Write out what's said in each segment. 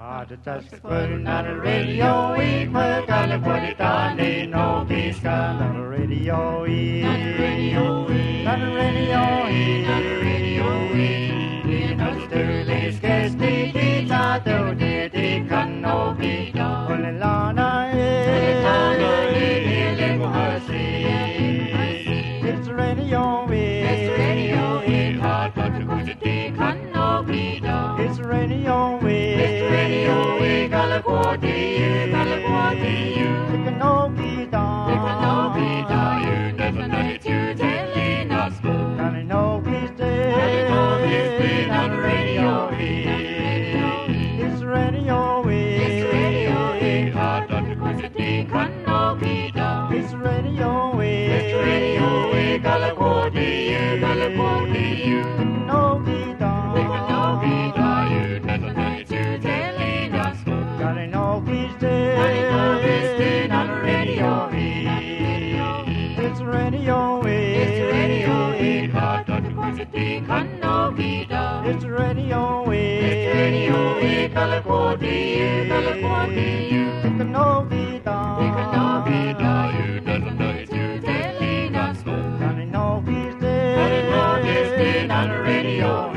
Not a radio, we put on the put it on the no disco. Not a radio, not a radio, not a radio, not a radio. Not a sterling sketch, the pizza, the can no be done. Only Lana, it's radio, it's radio, hard but to go to the can no be done. It's radio, it's radio, Galaquati, you can no be done. You can no be done, you never know it, you telling us. Can I know he's dead? Can I know he's dead on the radio? It's radio, it's radio, hard not to go to the can no be done. It's radio, Galaquati, you can no be done. You can no be done, you never know it, you telling us. Can I know he's dead? Can I know he's dead on the radio? It's radio, it's radio, hard not to go to the can no be done. It's radio, Galaquati, you can no be done. You can no be done, you never know it, you telling us. Can I know he's dead? Can I know he's dead on the radio?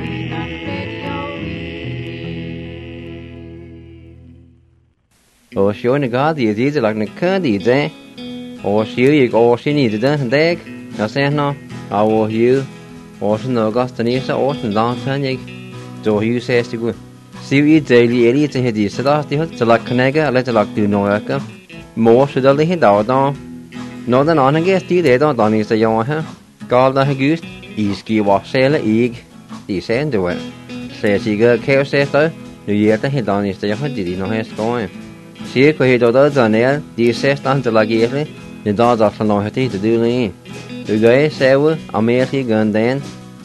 Or sure the God is easy like the candy there. Or sure you go she needs a dag. Now say no, I will you. Or some Augustinisa or some Lantanig. So you says to go. See you daily elite and his sedati to like Canega, let like do no worker. More should only hit out down. No than on against you, they don't is the young her. God the goose, easy was sailor egg. The sand do it. Says he got care says though. New year to hit on is the young did no hair going. See, could he do those on there? The says down to like easily. The dogs are from Northity to do lean. The guy say, I'm here gun then.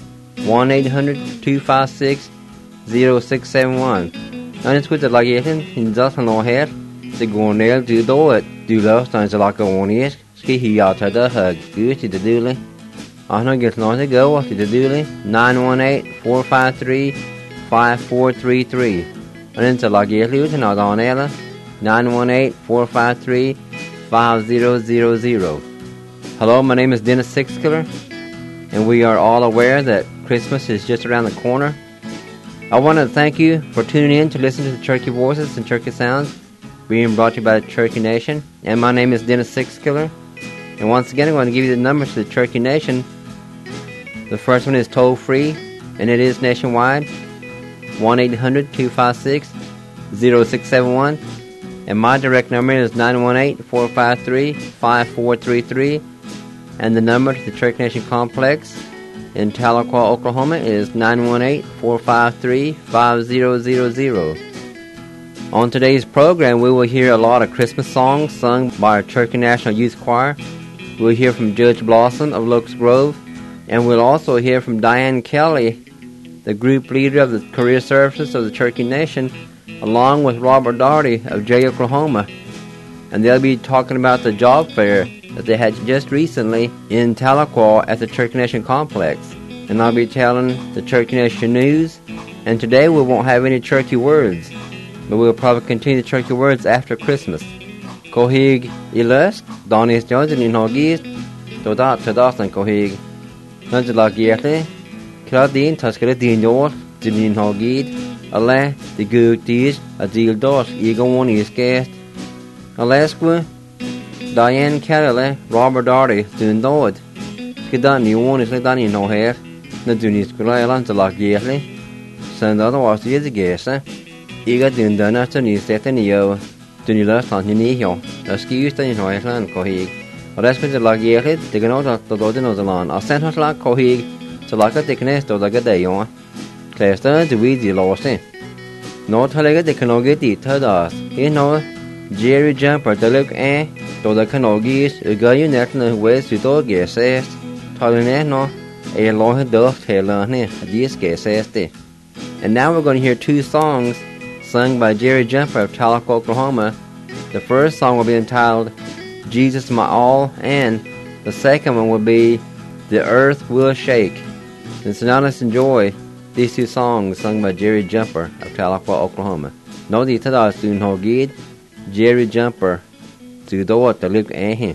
1-800-256-0671. And it's good to like eating in just no hair. The go nail do do it. Do love times like a 1 year. Ski he out to the hug. Good to the dooley. I don't get long to go to the dooley. 918-453-5433. And it's a like eating out on Ella. 918-453-5000. Hello, my name is Dennis Sixkiller, and we are all aware that Christmas is just around the corner. I want to thank you for tuning in to listen to the Turkey Voices and Turkey Sounds, being brought to you by the Turkey Nation. And my name is Dennis Sixkiller. And once again, I'm going to give you the numbers to the Turkey Nation. The first one is toll-free, and it is nationwide, 1-800-256-0671. And my direct number is 918-453-5433. And the number to the Turkey Nation Complex in Tahlequah, Oklahoma is 918-453-5000. On today's program, we will hear a lot of Christmas songs sung by our Turkey National Youth Choir. We'll hear from Judge Blossom of Locust Grove. And we'll also hear from Diane Kelly, the group leader of the career services of the Turkey Nation, along with Robert Daugherty of Jay, Oklahoma. And they'll be talking about the job fair that they had just recently in Tahlequah at the Turkey Nation Complex. And I'll be telling the Turkey Nation news. And today we won't have any turkey words, but we'll probably continue the turkey words after Christmas. Kohig Ilusk, Donis Jones in Hogist, Todat Tadastan Kohig. Nanjala Gierte, Claudine Tuscaladin Yor, Jinin Hogid, Ale, the good deeds, a deal dos, Eagle one is guest. Alaska, Diane Kelly, Robert Daugherty, doing do it. Kidan new one is like Danny no hair. Nadunis Gulalan to like yearly. Send otherwise the guess, Ega doing done after new set in yo. Do you last on your knee here? Excuse the Ireland, Kohig. Or that's going to like yearly, they can also the Dodin. I'll send her like Kohig to like a thickness to like a day on. Claster to weed the lost in. No telling they can all get it, us. You know, Jerry Jumper, the look to the canogis, a guy you never ways to dog guess, telling no, a long dove tail on it, this guess. And now we're going to hear two songs sung by Jerry Jumper of Tahlequah, Oklahoma. The first song will be entitled Jesus My All, and the second one will be The Earth Will Shake. And so now let's enjoy these two songs sung by Jerry Jumper of Tahlequah, Oklahoma. Nå de til da stund har gitt Jerry Jumper til da at det lykke hen.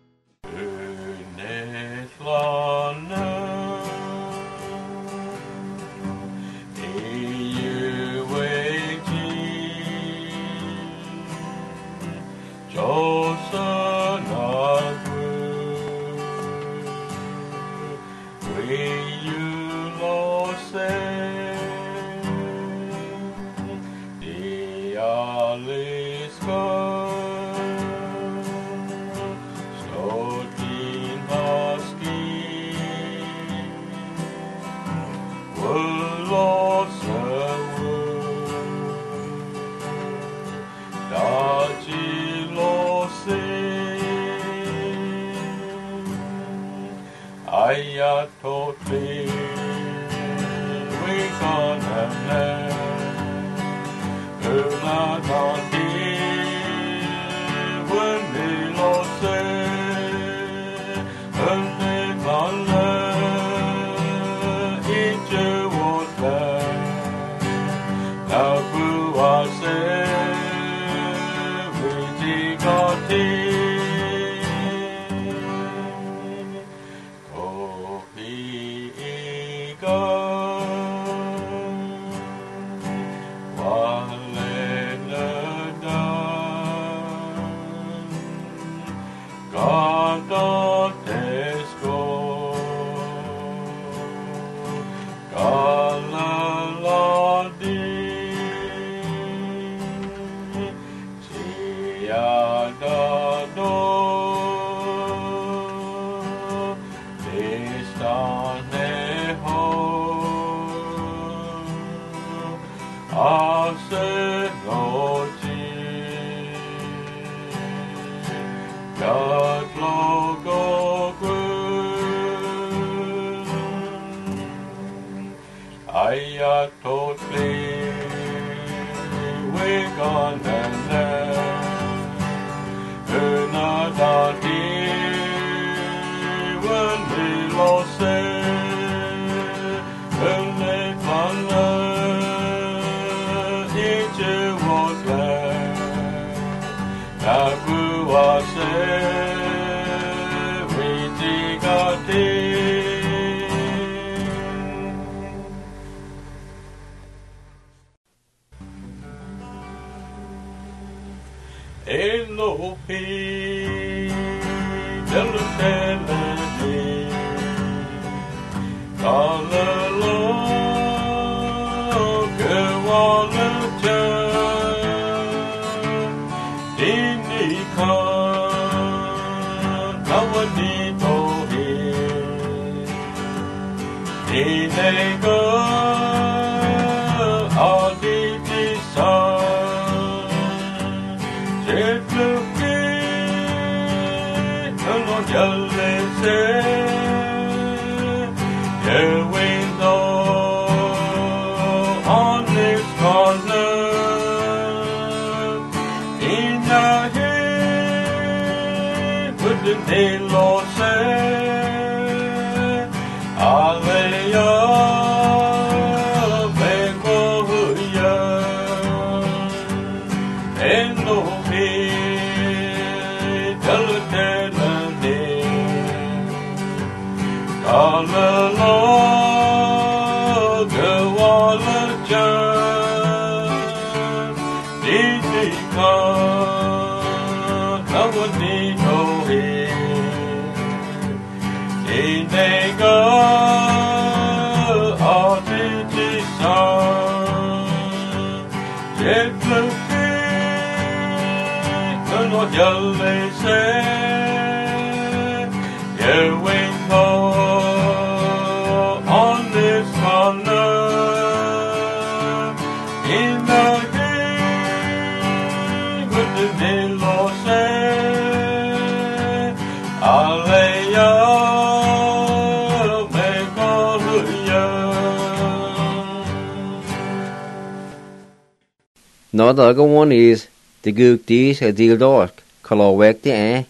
Now the other one is the good deeds a deal dark, color work the eye.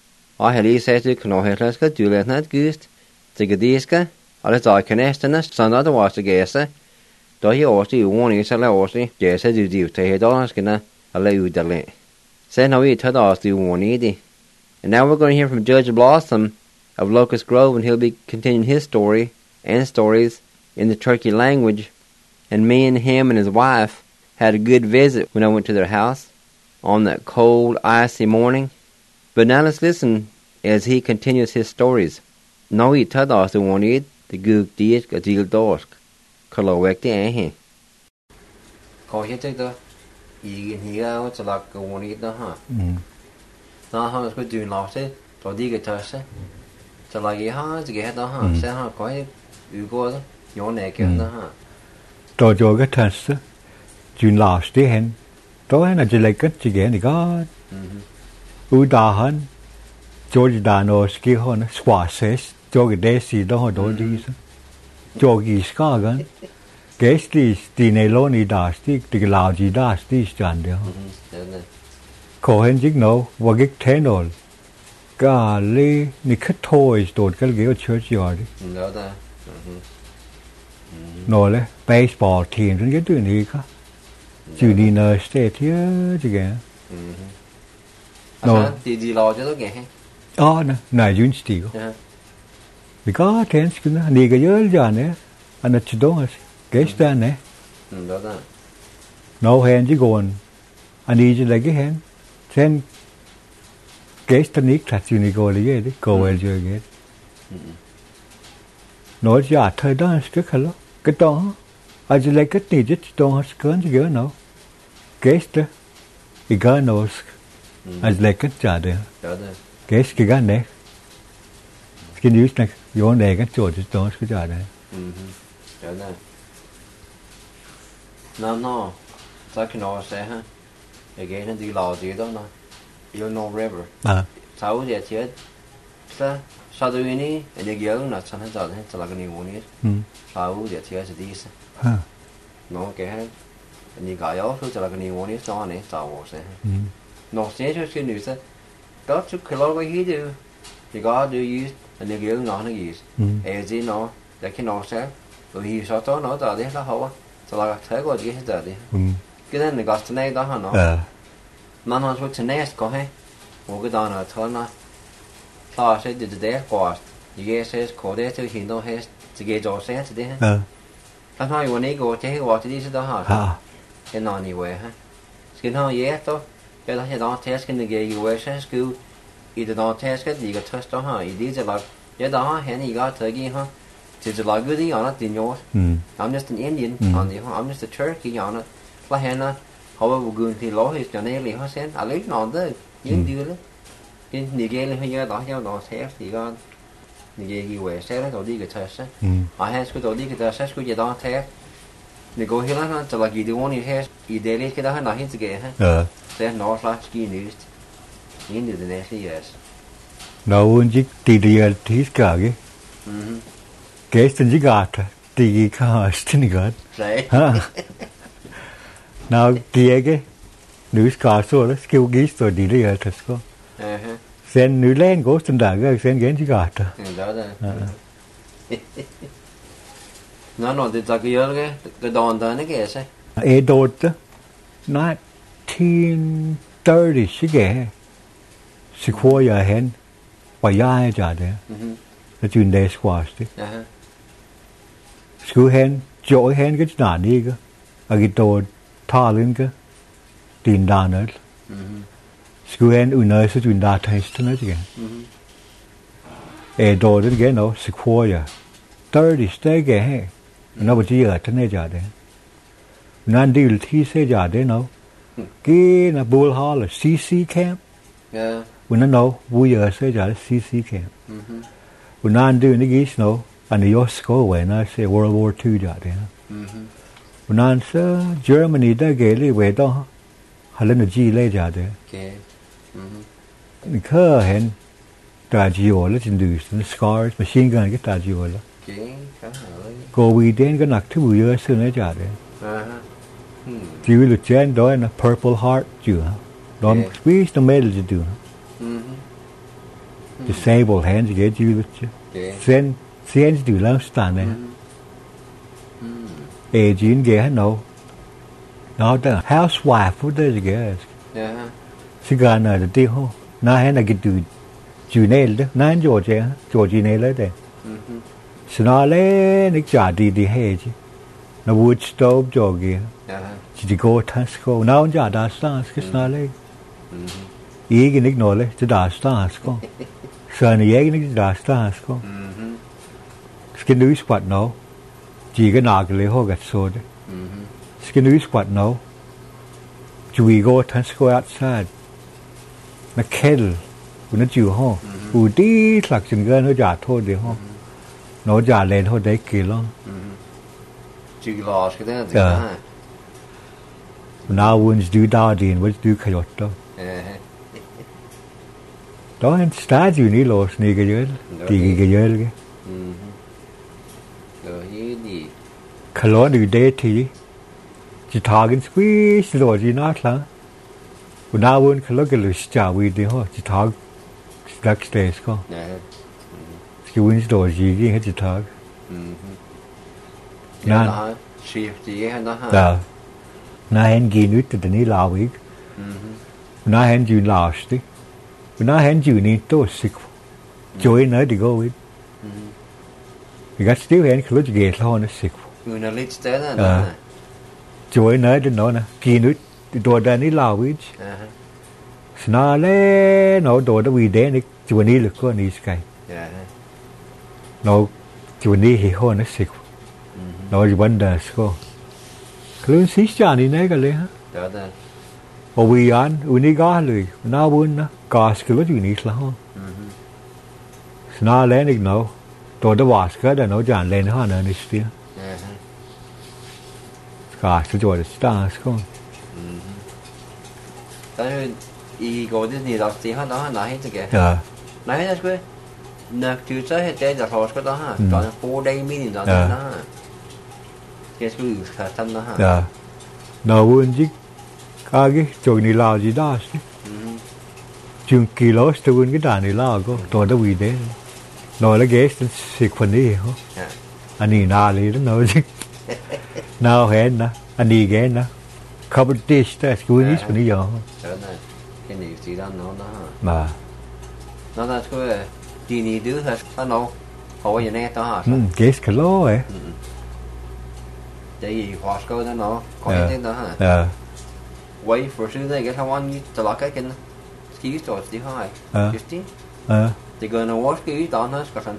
I had he said to Knoheslaska, do not gust, the Gadiska, or the dark nest and the sun otherwise to guess. đó hi ở sĩ warning sẽ là ở sĩ để sẽ điều thấy đó cái na là ưu đặc lệ sẽ nói thật đó sĩ warning đi. And now we're going to hear from Judge Blossom of Locust Grove, and he'll be continuing his story and stories in the Turkey language. And me and him and his wife had a good visit when I went to their house on that cold, icy morning. But now let's listen as he continues his stories. Nói thật đó sĩ warning the good deed cái deal dorsk. Kalowek the ahe. Có hết chứ đó. Ý nghĩ là cho là cái warning đó ha. Nó không có chuyện lọt chứ, rồi đi cái thợ chứ, cho là gì ha, chỉ cái đó ha, sẽ ha có ưu cô đó, nhỏ này kia đó ha. Rồi cho cái thợ chứ, chuyện lọt đi hen, tối là chỉ lấy cái chỉ cái này có, ưu đa hơn, cho cái đàn nó kia hơn, squash cho cái đế gì đó họ đối đi chứ, cho cái ska gan, cái gì này lo này đa gì, cái lao gì đa gì chẳng được. Có hình chính nó và cái thế nào cả lý ní khất thôi tụt cái cái churchyard đó ta nó là baseball team trên cái tuổi này cả junior state chứ kìa nó thì gì lo cho nó nghe nè này university vì có thế cái nó đi cái giới giờ này anh đã chịu đó cái stand này đó ta nó hẹn chứ còn anh đi cho lấy cái hẹn sen cái technique là chuyện này gọi là gì đấy, câu ấy chơi cái, nói giả thời đó cái khá lắm, cái đó, anh chỉ lấy cái này chứ đó cái gì cái nào, cái đó, cái nào, anh lấy cái trả đấy, cái này, cái news này, vô này cái chỗ chứ đó cái trả đấy, nó, sao cái nó sẽ ha. Cái nó đi lò gì đó nó Illinois River sau giờ chết sau đó ini anh nhớ là sao hắn giờ là cái niềm vui sau giờ chết sẽ đi nó cái anh gọi yếu là cái niềm vui cho này sau sẽ nó sẽ cho cái nữ sẽ đó chút khi lo cái gì được thì có do you anh nhớ nó gì gì nó để khi nó sẽ rồi thì sau đó nó giờ đi nó hậu là thấy có gì hết giờ đi cái này gọi này đó hả nó mà nó nói chuyện có hay một cái đó là thôi nó sao sẽ được đấy qua cái sẽ có đấy thì hiện đâu hết cái chỗ sẽ thì đấy nó nóiวันนี้ก็จะให้ว่าที่นี่đó hả cái nó như vậy ha cái nó dễ thôi cái đó sẽ đó test cái này cái sẽ cứ ý đó test cái gì cái test đó hả ý điจะlà cái đó hiện ý có thời gian ha chỉ là cái gì nó tiền nhau I'm just an Indian I'm just a Turkey nó là hiện nó họ bảo gần thì lỗ thì cho nên họ sẽ lấy nó tới những điều đó cái gì kia là bây giờ đó theo đó sẽ thì con gì quẻ sẽ lấy đầu đi cái test họ hay cái đầu đi cái test cái gì đó test thì cô hiểu nó cho là gì điều muốn như thế ý đề lên cái đó nó hiện cái ha sẽ nó là cái news những điều này thì yes nó vẫn chỉ thì cả cái tên chỉ gạt thì cái tên gạt nào cái nữ cả số là skill ghi số đi đây thật có sen nữ lên có sinh đảng cái sen cái gì cả đó nó nói từ cái gì cái đòn đó nó cái gì Edo đó 1930 cái Sequoia hen bà giai trả đấy là chuyện đề squash đấy school hen chỗ hen cái nào đi cơ cái đồ thà lên cơ tiền đàn nữa school hen nơi sẽ chuyện đàn thấy nó chứ cái đồ đến cái nó Sequoia 30 stay cái nó bị gì ở trên này trả đấy nên đi thi sẽ trả đấy nó cái là Bull Hall là CC camp when I know we are say that CC camp when I do the geese no and the Osco when I say World War II that when I say Germany da gele we đó halen G lay that there the car hen Tagio let in do the scars machine gun cái Tagio là cô vi đến cái nặc thứ bùi xưa này trả đấy chỉ vì lực trên đó là Purple Heart chưa don't squeeze the medal to do disabled hands get you sen do love stand there Jean ghé no. Nó ta housewife phút đấy ghé. Sigan ở đây ho. Na hẹn là cái chú này đó. Na hẹn George này lấy đây. Sna le nik trả đi hết chứ. Nó wood stove cho ghé. Chỉ đi go Tesco. Na ông trả đã stars cái sna le. Ý cái nik nói le, chỉ đã stars co. Sợ này cái nik đã stars co. Cái núi squat nó. Chỉ cái nào cái lấy ho gặt sôi đấy. Cái núi squat nó. We go Tesco outside. Nó kettle. Nó chịu ho. Đi lạc chừng gần nó trả thôi đi ho. Nó trả lên thôi đấy kì lắm. Chịu lọt cái đó thì hả? Now one's do dardine, what's do khayot đó. Đó anh start you ní lọt ní cái dưới. Thì cái dưới cái. Rồi gì? Khalo đi đây thì chỉ target squeeze rồi gì nó là. Now one khalo cái lối trả vi đi ho, chỉ target backstage co. Cái wins đồ gì cái hết chỉ target. Nó shift gì cái đó hả? Đó. Na hen gi nút từ ní lao ý. Na hen ju lao sti. Na hen ju ní to sick. Join nó đi go with. Because still hen khalo chỉ ghé lo nó sick. Người nào lít tới đó. Join nó đến nó nè. Gi nút đồ đàn ní lao ý. Na le nó đồ đó vì đen ní join ní lực có ní sky. Nó join ní hi ho nó sick. Nó chỉ vấn đề sao? Cứ xí chả đi này cái này hả? Đó đó. Ở vì anh, uni gà lười, na buồn na, gas cái lối uni là không? Na lên được nào, tôi đã vào cái đó nó chẳng lên hơn nữa nít gas cái chỗ đó stars không? Tại vì cái gì thì là gì hơn đó hả? Nói hết cái. Nói hết cái. Nè, chú sẽ hết cái là thôi cái đó hả? Còn 4 day meeting đó đó. Cái sự khả tâm đó hả? Nào buồn chứ, cái chỗ này là gì đó chứ? Chừng kilo tôi buồn cái đàn này là có, tôi đã vì thế. Nói là cái xịt phần đi hả? Anh ấy nào đi đó nói chứ. Nào hẹn nè, anh đi ghé nè. Couple dish đó, cứ ní phần đi giờ. Đó này, cái này gì đó nó hả? Mà. Nó là cái gì này đứa hết, nó hỏi gì nè đó hả? Cái kilo ấy. Tại vì hóa cơ nó có cái tên đó hả? Wait for sư này cái thằng anh từ lá cái kinh ký rồi tí hỏi. Justin. Thì gần nó watch cái đó nó có phần.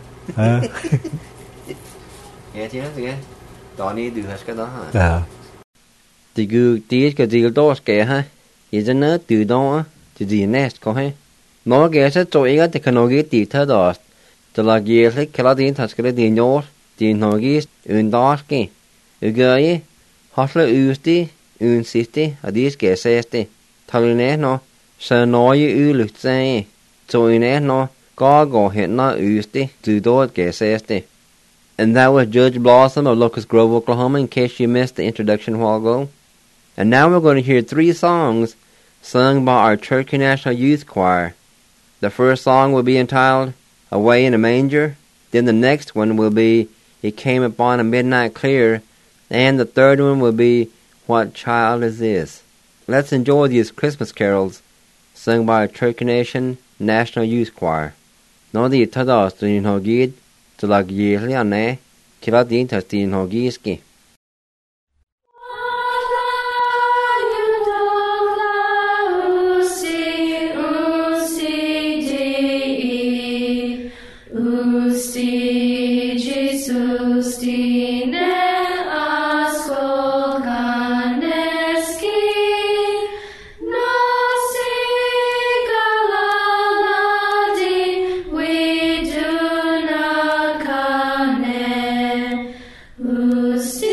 Nghe chứ cái đó đi được hết cái đó hả? Thì cứ tí cái gì đó cái ha. Vậy cho nó từ đó thì gì next có hay. Nó cái sẽ cho cái technology tí thế đó. Từ là cái cái là tin thật cái tin nhớ tin nó cái đó cái. Ugai, hosla usti, unsisti, adis gesesti. Taline no, sa noi ulutse. Joine no, go hitna usti, do gesesti. And that was Judge Blossom of Locust Grove, Oklahoma, in case you missed the introduction a while ago. And now we're going to hear 3 songs sung by our Cherokee National Youth Choir. The first song will be entitled, Away in a Manger. Then the next one will be, It Came Upon a Midnight Clear. And the third one will be, What Child Is This? Let's enjoy these Christmas carols sung by Cherokee Nation National Youth Choir. Nó đi thật đó tình hồ ghi cho là gì là nè, khi đó tiếng thật tình hồ ghi kì. Usti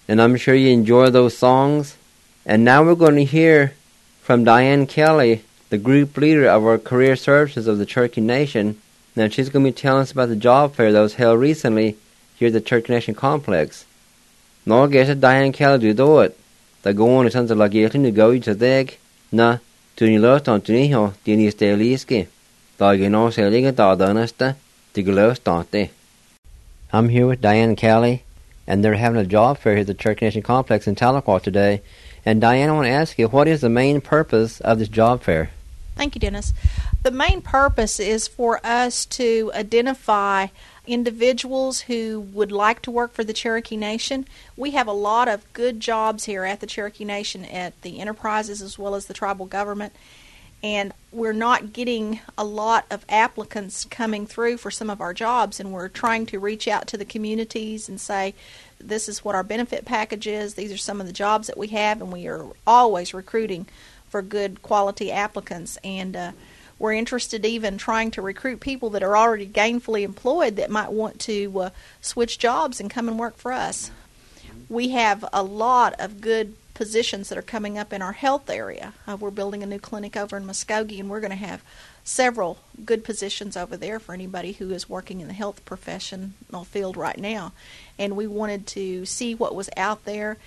and I'm sure you enjoy those songs. And now we're going to hear from Diane Kelly, the group leader of our career services of the Cherokee Nation. Now she's going to be telling us about the job fair that was held recently here at the Cherokee Nation Complex. Nå get Diane Kelly to do it. The going is until like getting to go to dig. Na, to you lost on to Niho, Dini Steliski. I'm here with Diane Kelly, and they're having a job fair here at the Cherokee Nation Complex in Tahlequah today. And Diane, I want to ask you, what is the main purpose of this job fair? Thank you, Dennis. The main purpose is for us to identify individuals who would like to work for the Cherokee Nation. We have a lot of good jobs here at the Cherokee Nation, at the enterprises as well as the tribal government. And we're not getting a lot of applicants coming through for some of our jobs, and we're trying to reach out to the communities and say, this is what our benefit package is, these are some of the jobs that we have, and we are always recruiting for good quality applicants. And we're interested even trying to recruit people that are already gainfully employed that might want to switch jobs and come and work for us. We have a lot of good positions that are coming up in our health area. We're building a new clinic over in Muskogee, and we're going to have several good positions over there for anybody who is working in the health professional field right now. And we wanted to see what was out there.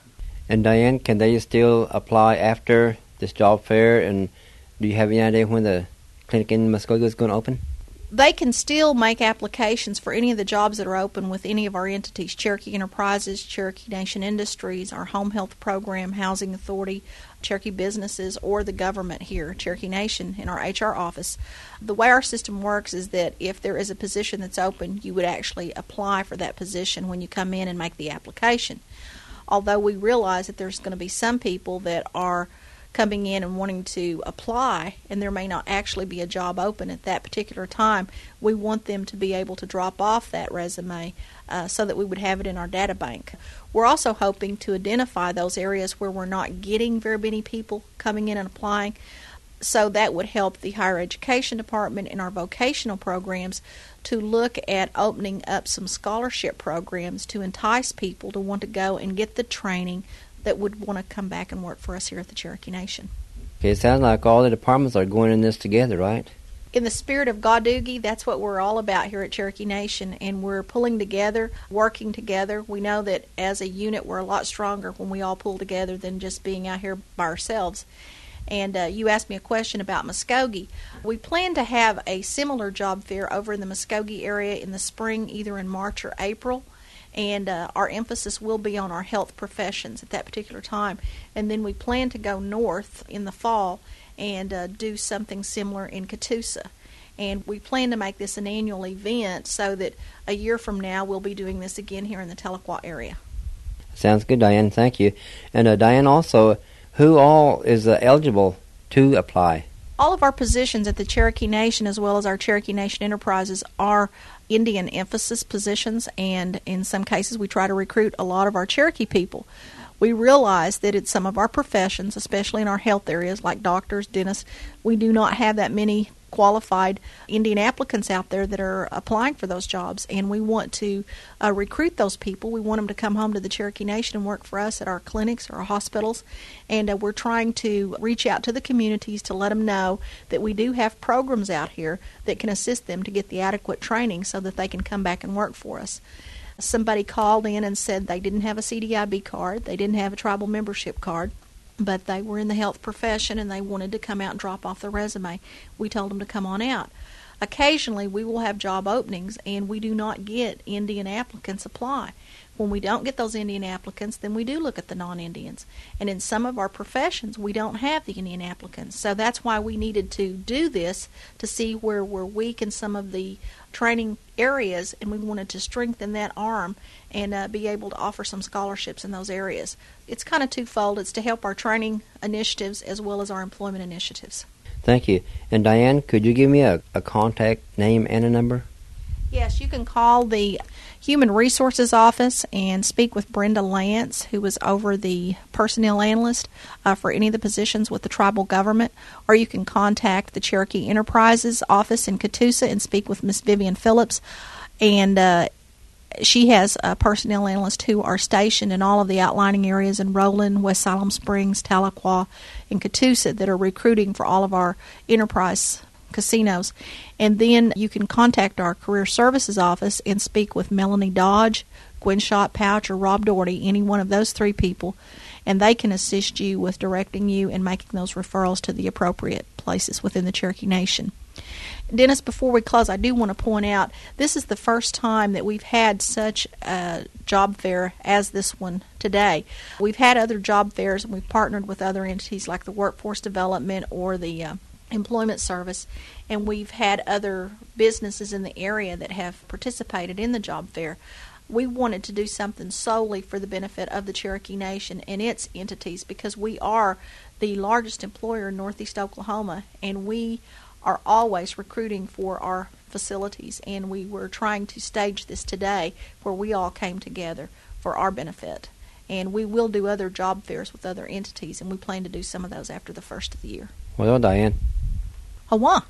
And Diane, can they still apply after this job fair? And do you have any idea when the clinic in Muskogee is going to open? They can still make applications for any of the jobs that are open with any of our entities, Cherokee Enterprises, Cherokee Nation Industries, our Home Health Program, Housing Authority, Cherokee Businesses, or the government here, Cherokee Nation, in our HR office. The way our system works is that if there is a position that's open, you would actually apply for that position when you come in and make the application. Although we realize that there's going to be some people that are coming in and wanting to apply, and there may not actually be a job open at that particular time, we want them to be able to drop off that resume so that we would have it in our data bank. We're also hoping to identify those areas where we're not getting very many people coming in and applying, so that would help the higher education department and our vocational programs to look at opening up some scholarship programs to entice people to want to go and get the training that would want to come back and work for us here at the Cherokee Nation. Okay, it sounds like all the departments are going in this together, right? In the spirit of Godoogie, that's what we're all about here at Cherokee Nation, and we're pulling together, working together. We know that as a unit we're a lot stronger when we all pull together than just being out here by ourselves. And you asked me a question about Muskogee. We plan to have a similar job fair over in the Muskogee area in the spring, either in March or April. And our emphasis will be on our health professions at that particular time. And then we plan to go north in the fall and do something similar in Catoosa. And we plan to make this an annual event so that a year from now we'll be doing this again here in the Tahlequah area. Sounds good, Diane. Thank you. And Diane, also, who all is eligible to apply? All of our positions at the Cherokee Nation, as well as our Cherokee Nation Enterprises, are Indian emphasis positions, and in some cases we try to recruit a lot of our Cherokee people. We realize that in some of our professions, especially in our health areas like doctors, dentists, we do not have that many qualified Indian applicants out there that are applying for those jobs, and we want to recruit those people. We want them to come home to the Cherokee Nation and work for us at our clinics or our hospitals, and we're trying to reach out to the communities to let them know that we do have programs out here that can assist them to get the adequate training so that they can come back and work for us. Somebody called in and said they didn't have a CDIB card, they didn't have a tribal membership card, but they were in the health profession and they wanted to come out and drop off their resume. We told them to come on out. Occasionally we will have job openings and we do not get Indian applicants apply. When we don't get those Indian applicants, then we do look at the non-Indians. And in some of our professions, we don't have the Indian applicants. So that's why we needed to do this, to see where we're weak in some of the training areas, and we wanted to strengthen that arm and be able to offer some scholarships in those areas. It's kind of twofold. It's to help our training initiatives as well as our employment initiatives. Thank you. And Diane, could you give me a contact name and a number? Yes, you can call the Human Resources Office and speak with Brenda Lance, who is over the personnel analyst for any of the positions with the tribal government, or you can contact the Cherokee Enterprises office in Catoosa and speak with Miss Vivian Phillips. And she has personnel analysts who are stationed in all of the outlining areas in Roland, West Siloam Springs, Tahlequah, and Catoosa that are recruiting for all of our enterprise casinos. And then you can contact our Career Services office and speak with Melanie Dodge, Gwen Schott Pouch, or Rob Doherty, any one of those three people, and they can assist you with directing you and making those referrals to the appropriate places within the Cherokee Nation. Dennis, before we close, I do want to point out this is the first time that we've had such a job fair as this one today. We've had other job fairs, and we've partnered with other entities like the Workforce Development or the Employment Service, and we've had other businesses in the area that have participated in the job fair. We wanted to do something solely for the benefit of the Cherokee Nation and its entities because we are the largest employer in Northeast Oklahoma, and we are always recruiting for our facilities, and we were trying to stage this today where we all came together for our benefit. And we will do other job fairs with other entities, and we plan to do some of those after the first of the year. Well, Diane. Hawa.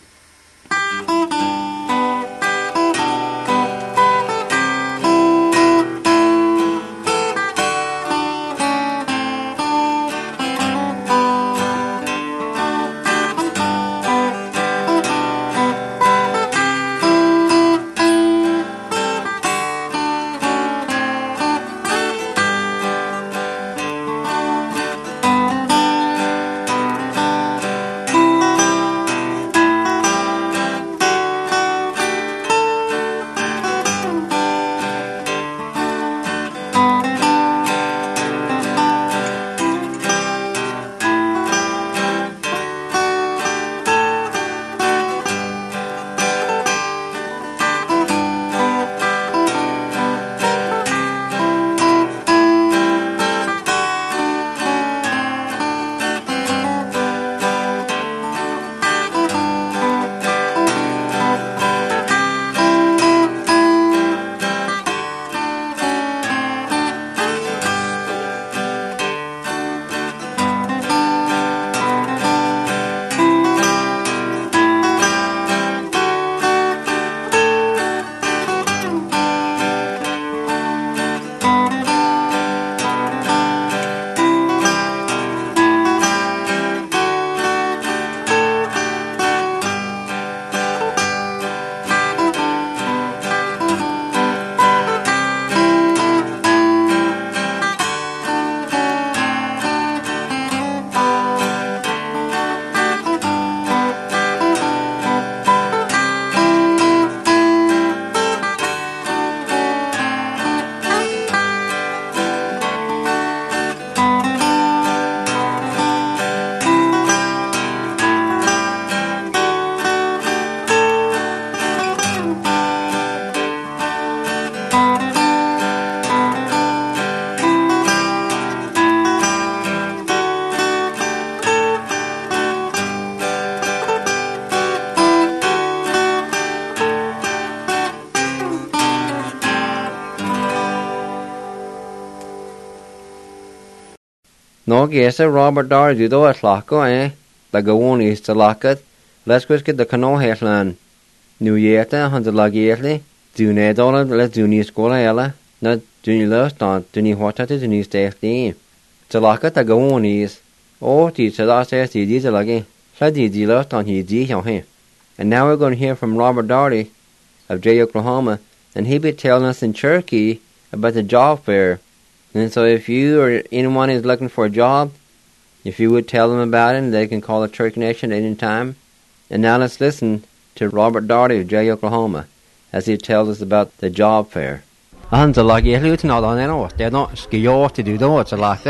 No gesa Robert Dar judo at lako the gawon is to lakat. Let's get the cano headland. New Yeta on the lagietli. Dune dollar let Duni schola ella. Not Duni lust on Duni what at Duni staff team. To lakat the gawon is. Oh, teacher last says he did a lagi. Saddy de lust on his D on him. And now we're going to hear from Robert Doherty of J. Oklahoma, and he'll be telling us in Cherokee about the job fair. And so if you or anyone is looking for a job, if you would tell them about it, they can call the Cherokee Nation at any time. And now let's listen to Robert Doherty of J. Oklahoma as he tells us about the job fair. And the lucky is not on any they're not skill to do those like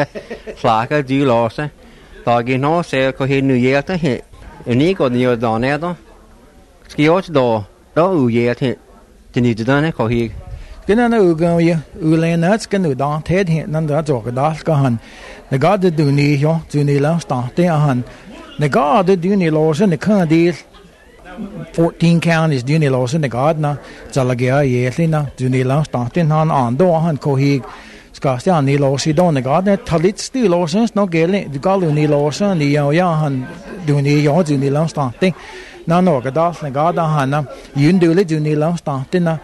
a do loss. Doggy no say cohe New Year to hit. Unico near Donedo. Skill to do year to need to done it cohe. Cái nó go ya lên nó cái nó đó thế hiện nó đã做cái đó cái hành nó có được du ni yo du ni lang start thế hành nó có được du ni lo sen nó kan đi 14 counties du ni lo sen nó có nó cho là cái gì thế nó du ni lang start thế han an đó han ko hi ska se ni lo si don nó có nó thalit sti lo sen nó cái lên du có du ni lo sen ni ya han du ni yo du ni lang start thế nó cái đó nó có đó han nó yun du le du ni lang start thế nó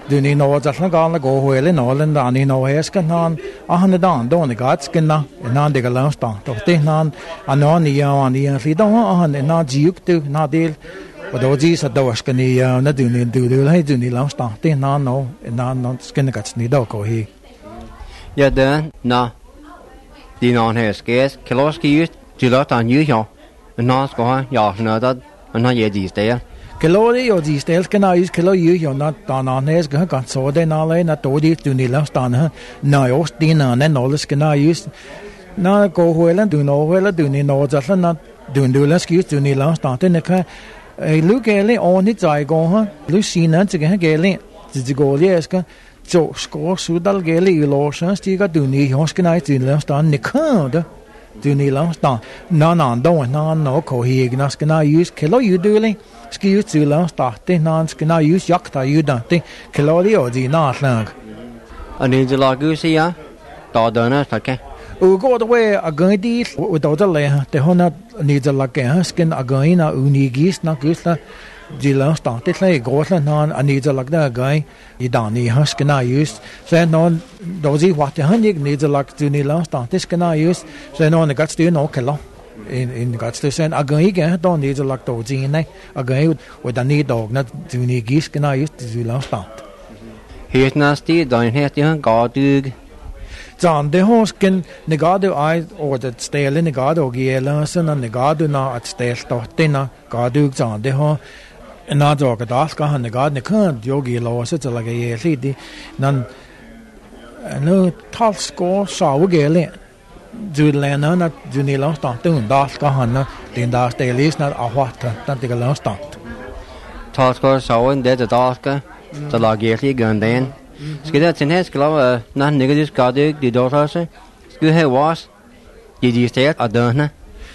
do ni no za na ga na go hwele no len da ni no hes kan han a han da don ni ga skin na na de ga lang sta to te nan anon ni ya an ni fi da han na jiuk tu na del og do ji sa da was kan ni na do lai do ni lang sta te na no skin ga ni da ko hi ja den na di non hes ges kiloski ut ti lot an yu yo na sko ja na da na ye di ste Kelori o di stel kana is kelo yu na ta na nes ga kan so de na le na to di tu ni la sta na na yo sti na ne no les kana is na ko hwela du no hwela du ni no za na du la ski tu ni la sta te ne ka e lu ke le on ni zai go ha lu si na ze ga ge le zi go le es ka zo sko su dal ge le lo sha sti ga du ni yo skana tu la sta ni ka da du ni la sta na do na no ko hi ga skana is kelo yu du le ski ut la sta te nan skana use yakta yu da te kelori o di na lang ani je la gu si ya ta da na ta ke u go the way a going di u do da le te hona ni je la ke skin a going na uni gis na gus la di la sta te le go la nan ani je la da gai i da ni ha skana use se non do ji wat te han ni je la tu ni la sta te skana use se non ga stu no kelo in God's to send again again don't need a lot to gene again with a need dog not to need gis can I used to last start here's nasty don't have you god dug John the hoskin the god I or that stale in the god or gielson and the god na at stale start dinner god dug John the ho and not dog at ask on the god the can't yogi law such like a city none no tall score saw gale du lena na du ni lang sta tu da ska han din da stelis na a hot ta de lang sta ta ska so en de da ska ta la ge li gan den skida tin hes kla na negative ska de di do ta se sku he was di ste adana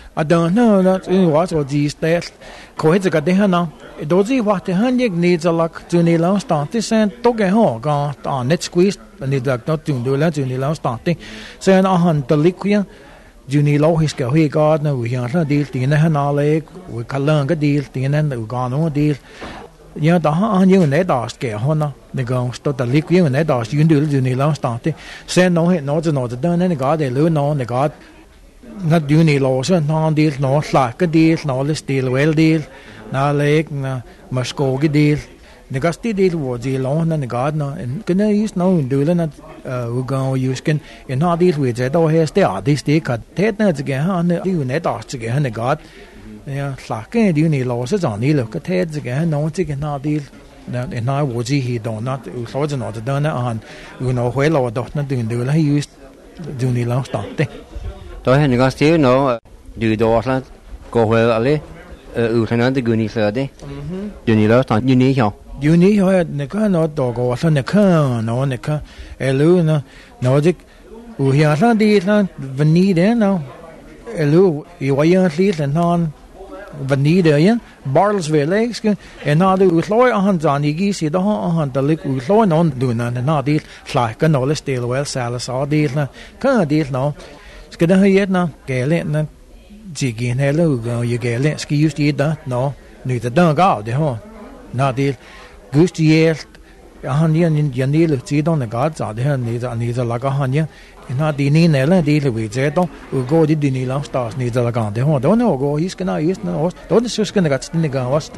na in was or di ste ko he ga de na do ji wa te han yek ni za lak du ni lang sta ti sen to ge ho ga ta net squeeze ni da to tu do la du ni lang sta ti sen a han de liquia du ni lo his ga he ga na wi ya la di ti na na le wi ka lang ga di ti na u ga no di ya da han yu ne da ske ho na ne ga sto da liquia ne da yu du ni lang sta ti sen no he no za no da ne ga de lu no ne ga na du ni lo so na di no sla ka di no le stil well di na lek na masko ge di ne gasti di wo di lo na ne ga na en kana is no du le na u ga u skin en na di we je do he ste a di sti ka te na ge ha ne di ne da ge ha ne ga ya sla ke di ni lo so za ni lo ka te ge no ti ge na di na en na wo ji hi do na u so za no da na an u no hwe lo do na du le use du ni lo sta te to he ne ga sti no du do la go hwe ale u khana de guni sa de du ni lo sta ni ni yo you ni ho ne ka no do go sa ne ka no ne ka elu na no dik u hi sa di na veni de no elu i wa yan li den non veni de yan bartels we legs en na de u loy an jan gi si da han de lik u loy non do na di sla ka no le stel wel sala sa di na ka di no ska da yet na gele na ji gi ne lu go you gele ski used to da no ni da da ga de ho na di gust yer han yan lu ji don na ga za de ni za la ga han yan na di ni ne la di lu we je don u go di ni la stars ni za la ga de ho don no go is kana is na don is ska na ga ni ga was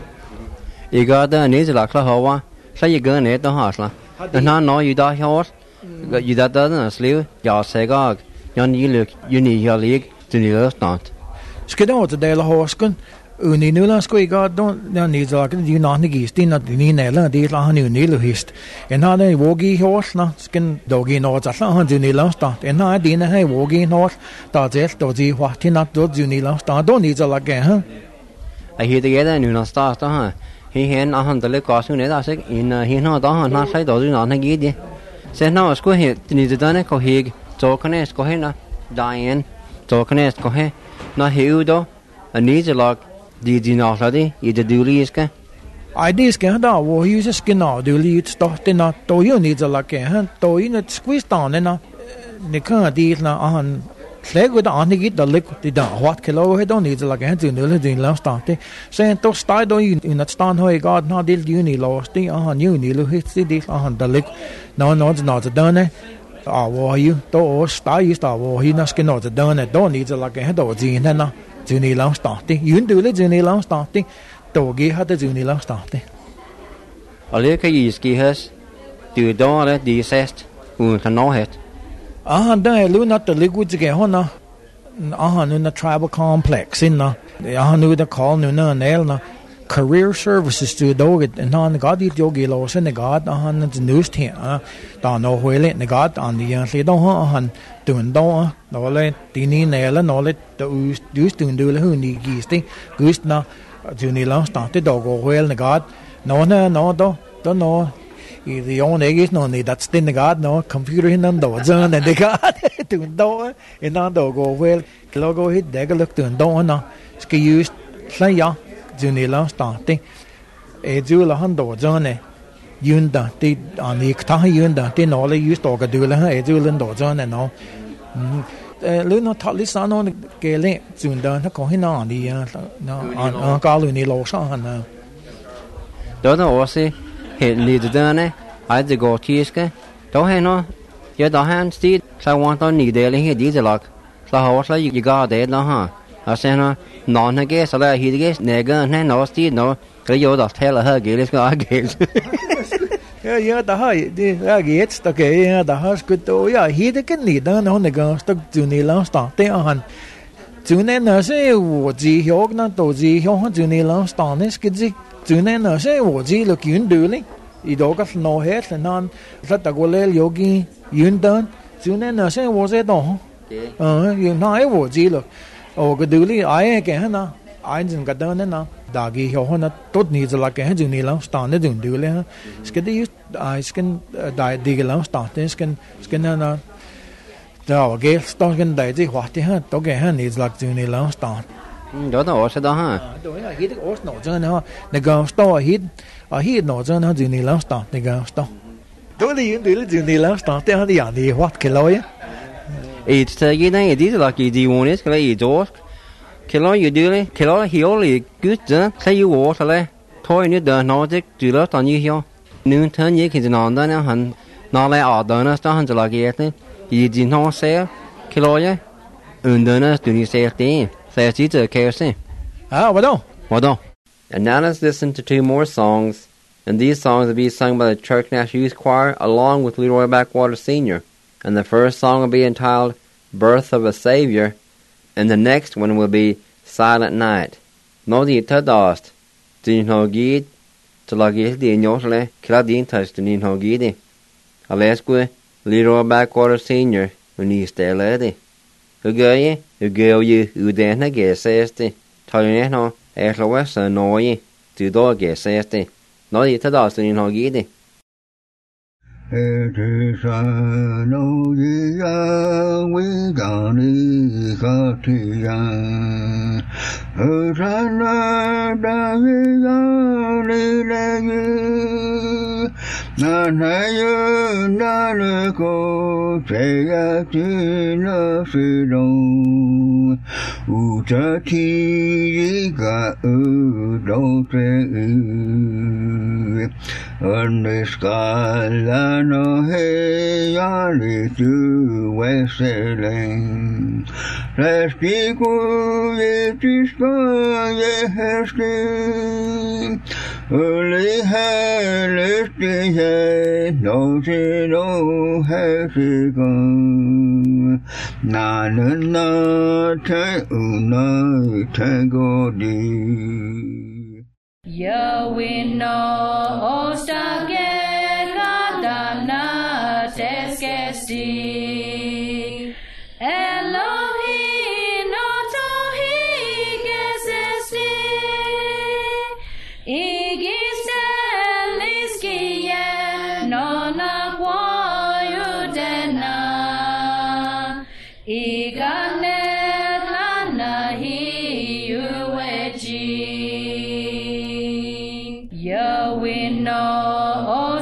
I ga da ni za la kla ho wa sa ye ga ne da ha sla na no yu da ho yu da na sliu ya se ga yan ni lu yu ni ya lig du ni la stant ska da de la hosken Uni nula skoi ga don na ni za ka di na ni gi sti na ni ne la di la ni ni lu hist en ha ne wogi hos na skin dogi no za la han ni la sta en ha di na he wogi no ta je do ji hwa ti na do ni la sta do ni za la ge ha I hear the other nu na sta ta ha hi hen a han de le ka su ne da se in hi na da han na sai do ju na gi di se na sko he ni de da ne ko he zo ka ne sko he na Diane zo ka ne sko he na he u do a ni za la di na sa di I de du li iska Ideas ke da wo use skin na du li sto te na to yo ni za la ke ha to in it squeeze down na ne ka di na han Slag with the only the liquid the what kilo he don't need like a to the last starting. Saying to start don't you not stand how God not did uni lost the you need to hit the on the liquid. No, not done. War you to start you start war he not skin not done don't need like a head or gene and to the last starting. You do the journey last starting. Doggy had the journey last starting. A little ski has do don't the assessed who can know it. Then I not the liquid to get on. In the tribal complex in the call no career services to dog it and on the god yogi laws and the god on the news team don't know where it the god on the young don't doing don't no let tini nail and all it used to do who need geesting goose now Juni long started dog or well the god no don't know. The only is no need that's in the god no computer in the zone and the god to do in on the go well logo hit they look to do no ski used say ya Juni long starting a jula hundo zone yunda did on the ta yunda didn't all used to do a julan do zone and all Luno totally son on the gale zunda to go in on the on Galuni Losan. Don't know hiện lì từ đó này, ai từ gọi chi cái, đó hay nó, giờ đó hay steve, sao quan tâm nhị đề lên hiện đi rồi, sao họ sẽ gõ đề đó ha, à xem nó, non hay cái, sao lại hiện cái, nè cái này nó steve nó, cái giờ đó theo là hơi cái cái cái. Yeah, the high, the gates, the gay, the house good to, yeah, he the can lead on the gun, stuck to the last start there on. To then say, what the hog not to the hog to the last start, this kids. To then say, what the look you do, you don't no head and on, let the golel yogi, you done. To then say, was it all? You know, I was the look. Oh, good do I again, I didn't get done now. Dagi Hona tot needs like a Juni long standard in Dule. Skid used I skin die dig long starting skin and the gale stalking die what they had dog hand needs like Juni long start. Đó là sẽ đó ha. Đối hit os no chân ha. The girl store hit no chân ha Juni long start the girl store. Đối lý Juni long start they had the what kilo ya. It's cái này đi là cái gì muốn cái gì đó. Kilo you do it, kilo he only good say you water le. Thôi như đờ nó chứ chỉ là toàn như hiếu. Nương thân như khi nó đó nè hắn nó lại ở đó nó hắn chỉ là cái thế. Gì gì nó sẽ kilo nhé. Đó nó tụi nó sẽ thế. Sẽ chỉ cho cái gì. What đâu? And now let's listen to two more songs. And these songs will be sung by the Church National Youth Choir along with Leroy Backwater Sr. And the first song will be entitled Birth of a Savior. And the next one will be Silent Night. No di ta dast. Din ho gid to la gid di nyosle kila din touch din ho gidi. Alesque Leroy Backwater Sr. Uni steledi. Ugoye ugoye udena gesesti. Tayne no esloesa noye to do gesesti. No di ta dast din ho gidi. It is I know ye we got it got ya. Hosanna da ye na na ye na le ko che ya ti na si do u cha ti ga u do te on the sky no hey ali tu weseling resti ku etiska ye hesti only helesti he no se no hesti go na na te una te go di Yahweh no ostagel adamna teskesti Elohim no tohi gesesti Igisel iskiye no na quayudena Iganet lana hi uweji Yahweh no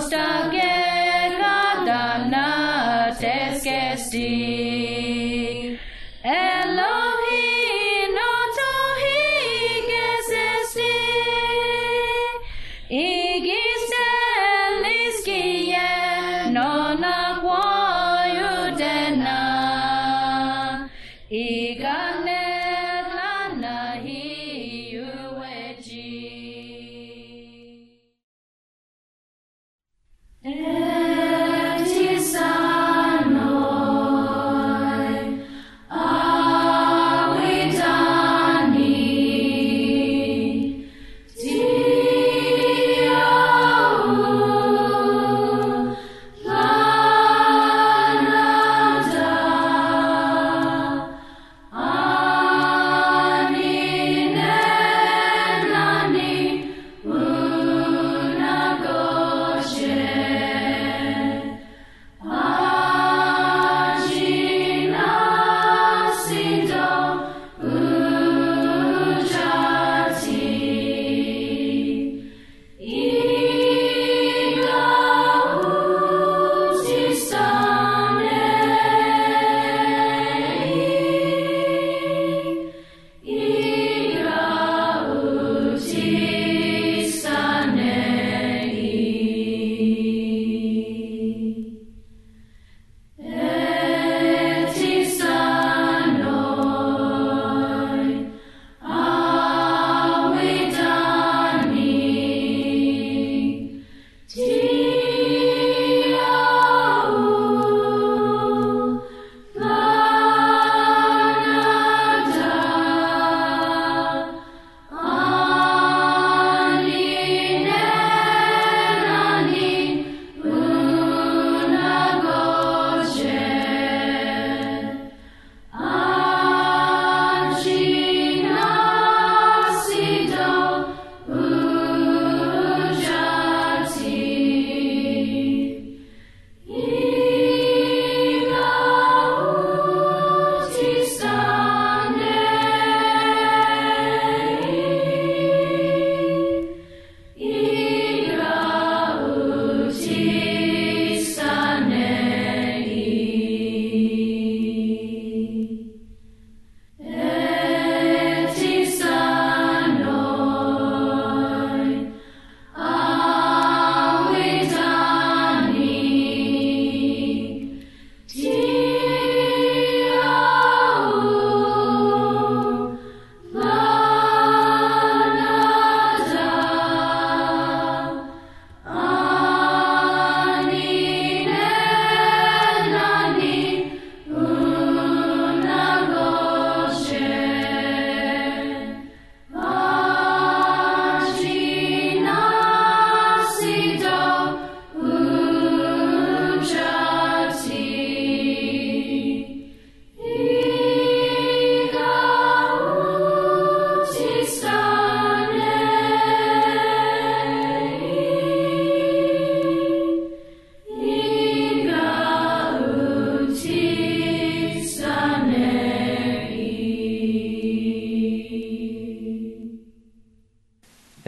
ostagel adamna teskesti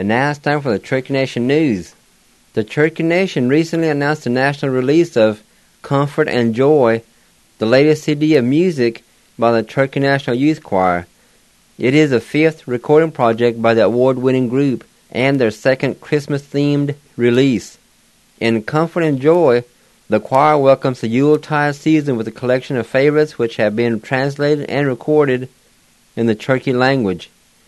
And now it's time for the Cherokee Nation News. The Cherokee Nation recently announced the national release of Comfort and Joy, the latest CD of music by the Cherokee National Youth Choir. It is the 5th recording project by the award-winning group and their second Christmas-themed release. In Comfort and Joy, the choir welcomes the Yuletide season with a collection of favorites which have been translated and recorded in the Cherokee language.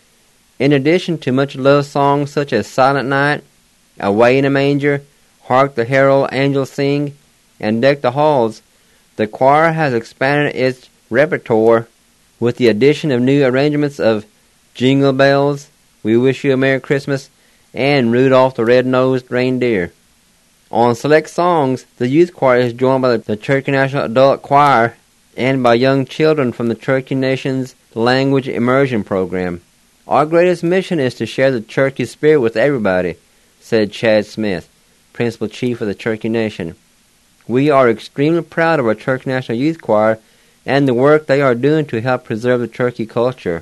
In addition to much loved songs such as Silent Night, Away in a Manger, Hark the Herald Angels Sing, and Deck the Halls, the choir has expanded its repertoire with the addition of new arrangements of Jingle Bells, We Wish You a Merry Christmas, and Rudolph the Red-Nosed Reindeer. On select songs, the youth choir is joined by the Cherokee National Adult Choir and by young children from the Cherokee Nation's Language Immersion Program. Our greatest mission is to share the Cherokee spirit with everybody, said Chad Smith, Principal Chief of the Cherokee Nation. We are extremely proud of our Cherokee National Youth Choir and the work they are doing to help preserve the Cherokee culture.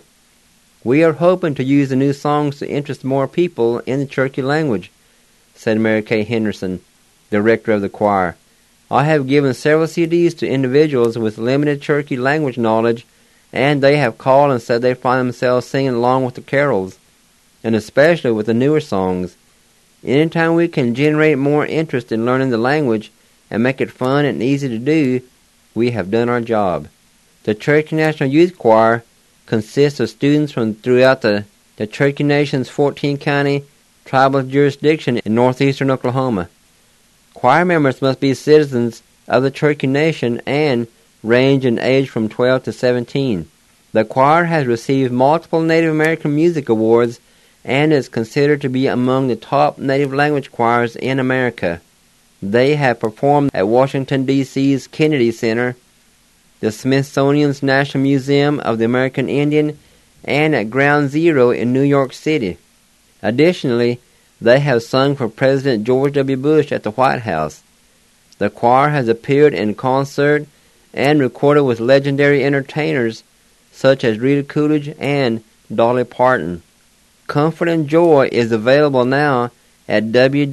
We are hoping to use the new songs to interest more people in the Cherokee language, said Mary Kay Henderson, director of the choir. I have given several CDs to individuals with limited Cherokee language knowledge, and they have called and said they find themselves singing along with the carols, and especially with the newer songs. Anytime we can generate more interest in learning the language and make it fun and easy to do, we have done our job. The Cherokee National Youth Choir consists of students from throughout the Cherokee Nation's 14-county tribal jurisdiction in northeastern Oklahoma. Choir members must be citizens of the Cherokee Nation and range in age from 12 to 17. The choir has received multiple Native American Music Awards and is considered to be among the top Native language choirs in America. They have performed at Washington, D.C.'s Kennedy Center, the Smithsonian's National Museum of the American Indian, and at Ground Zero in New York City. Additionally, they have sung for President George W. Bush at the White House. The choir has appeared in concert and recorded with legendary entertainers such as Rita Coolidge and Dolly Parton. Comfort and Joy is available now at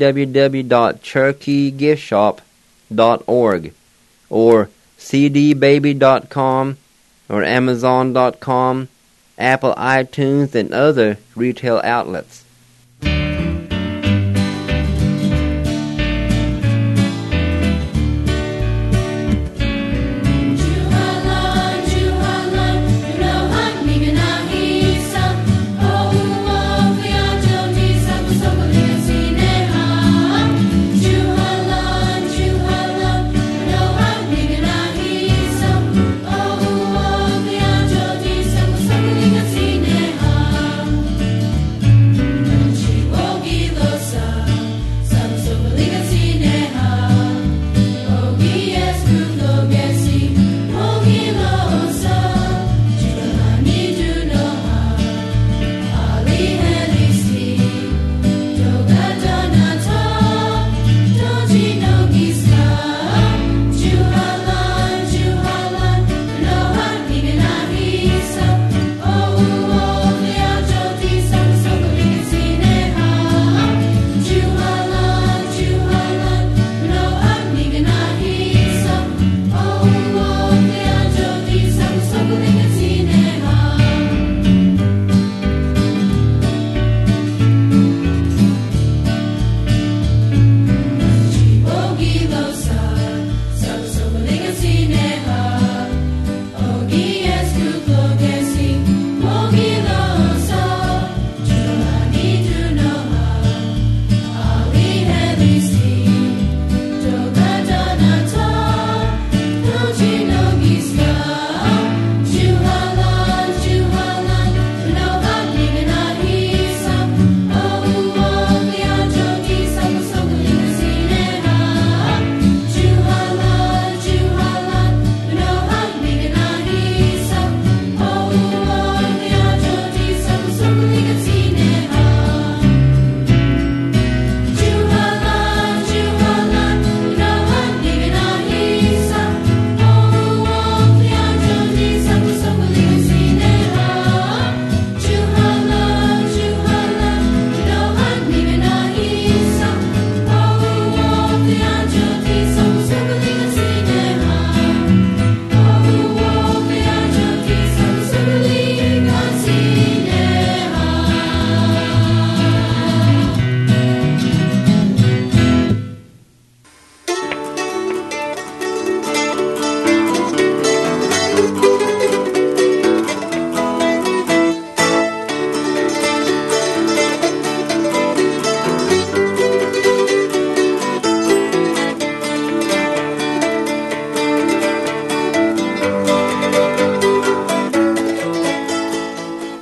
www.cherokeegiftshop.org or cdbaby.com or amazon.com, Apple iTunes, and other retail outlets.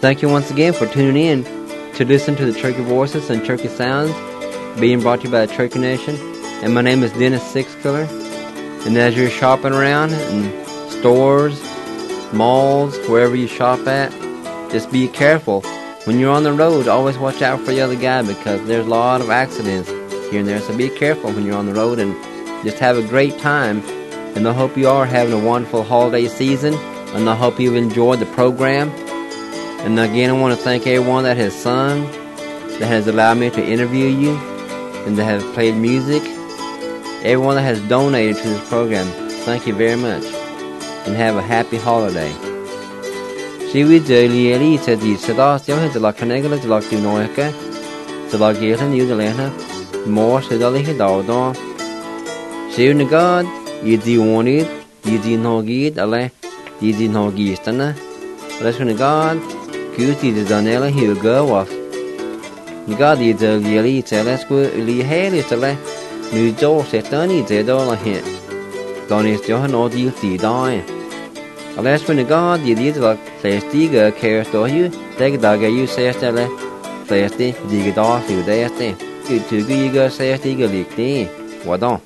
thank you once again for tuning in to listen to the Cherokee Voices and Cherokee Sounds being brought to you by the Cherokee Nation. And my name is Dennis Sixkiller. And as you're shopping around in stores, malls, wherever you shop at, just be careful. When you're on the road, always watch out for the other guy because there's a lot of accidents here and there. So be careful when you're on the road and just have a great time. And I hope you are having a wonderful holiday season. And I hope you've enjoyed the program. And again, I want to thank everyone that has sung, that has allowed me to interview you, and that has played music. Everyone that has donated to this program, thank you very much. And have a happy holiday. She we daily early to the Sadas, young to like a negative to like you know, to like you and you the letter, more to the little dog. She in the God, you do want it, you do no good, you do no gistana. Let's when the God. Cutie the Danella here go off. You got the daily tell us good Lee Haley to let New Joe set Danny dead all here. Donny's Johan or the die. Unless when the God you did like Thirsty cares to you, take a dog you say Thirsty, dig it off you there. Good to go say Thirsty leak. What on?